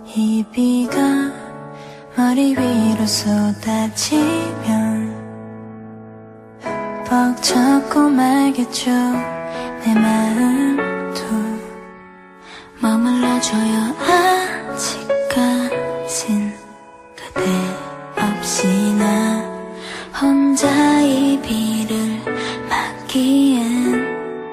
이 비가 머리 위로 쏟아지면 벅차고 말겠죠. 내 마음도 머물러줘요. 아직까진 그대 없이 나 혼자 이 비를 맞기엔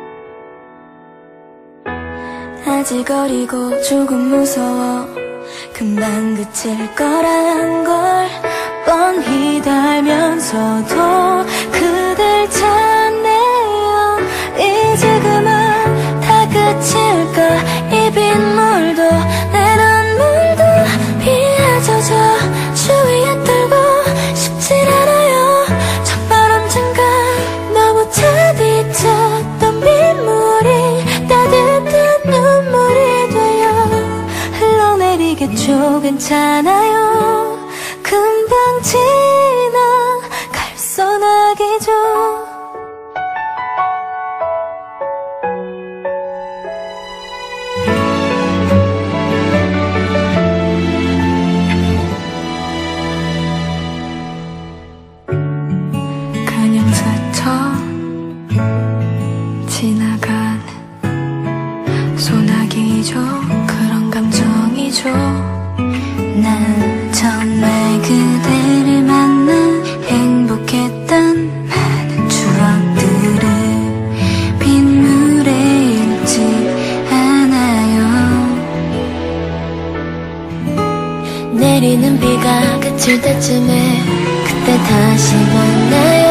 아직 어리고 조금 무서워. 금방 그칠 거란 걸 뻔히 알면서도 그댈 찾네요. 이제 그만 다 그칠까. 이 빗물도 내 눈물도 비에 젖어 주위에 떨고 싶진 않아요. 첫바람 잠깐 너무 차디쳤던 빗물이 따뜻한 눈물이 되어 흘러내리겠죠. 괜찮아요. 금방 지나갈 소나기죠. 그냥 스쳐 지나간 소나기죠. 그런 감정이죠. 난 정말 그대를 만나 행복했던 많은 추억들을 빗물에 잃지 않아요. 내리는 비가 그칠 때쯤에 그때 다시 만나요.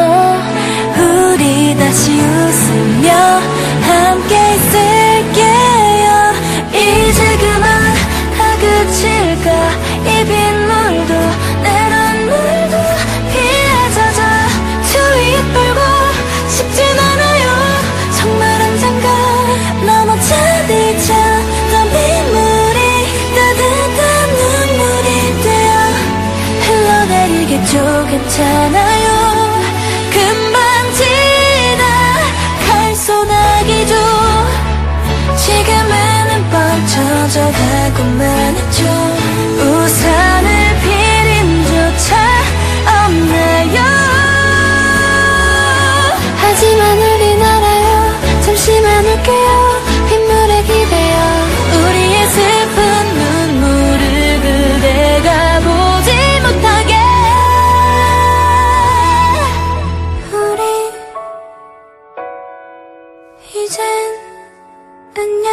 우리 다시 웃으며 함께 있을게요. 이제 그만 다 그칠까. 이 빗물도 내 눈물도 비에 젖어 주위에 떨고 싶진 않아요. 정말 언젠가 너무 차디쳤던 빗물이 따뜻한 눈물이 되어 흘러내리겠죠. 괜찮아요. 금방 지나갈 소나기죠. 지금은 뻥쳐져 가고만 했죠. 우산을 필 힘조차 없나요. 하지만 우린 알아요. 잠시만 울게요. 빗물에 기대어 우리의 슬픈 눈물을 그대가 보지 못하게. 우리 이젠 안녕.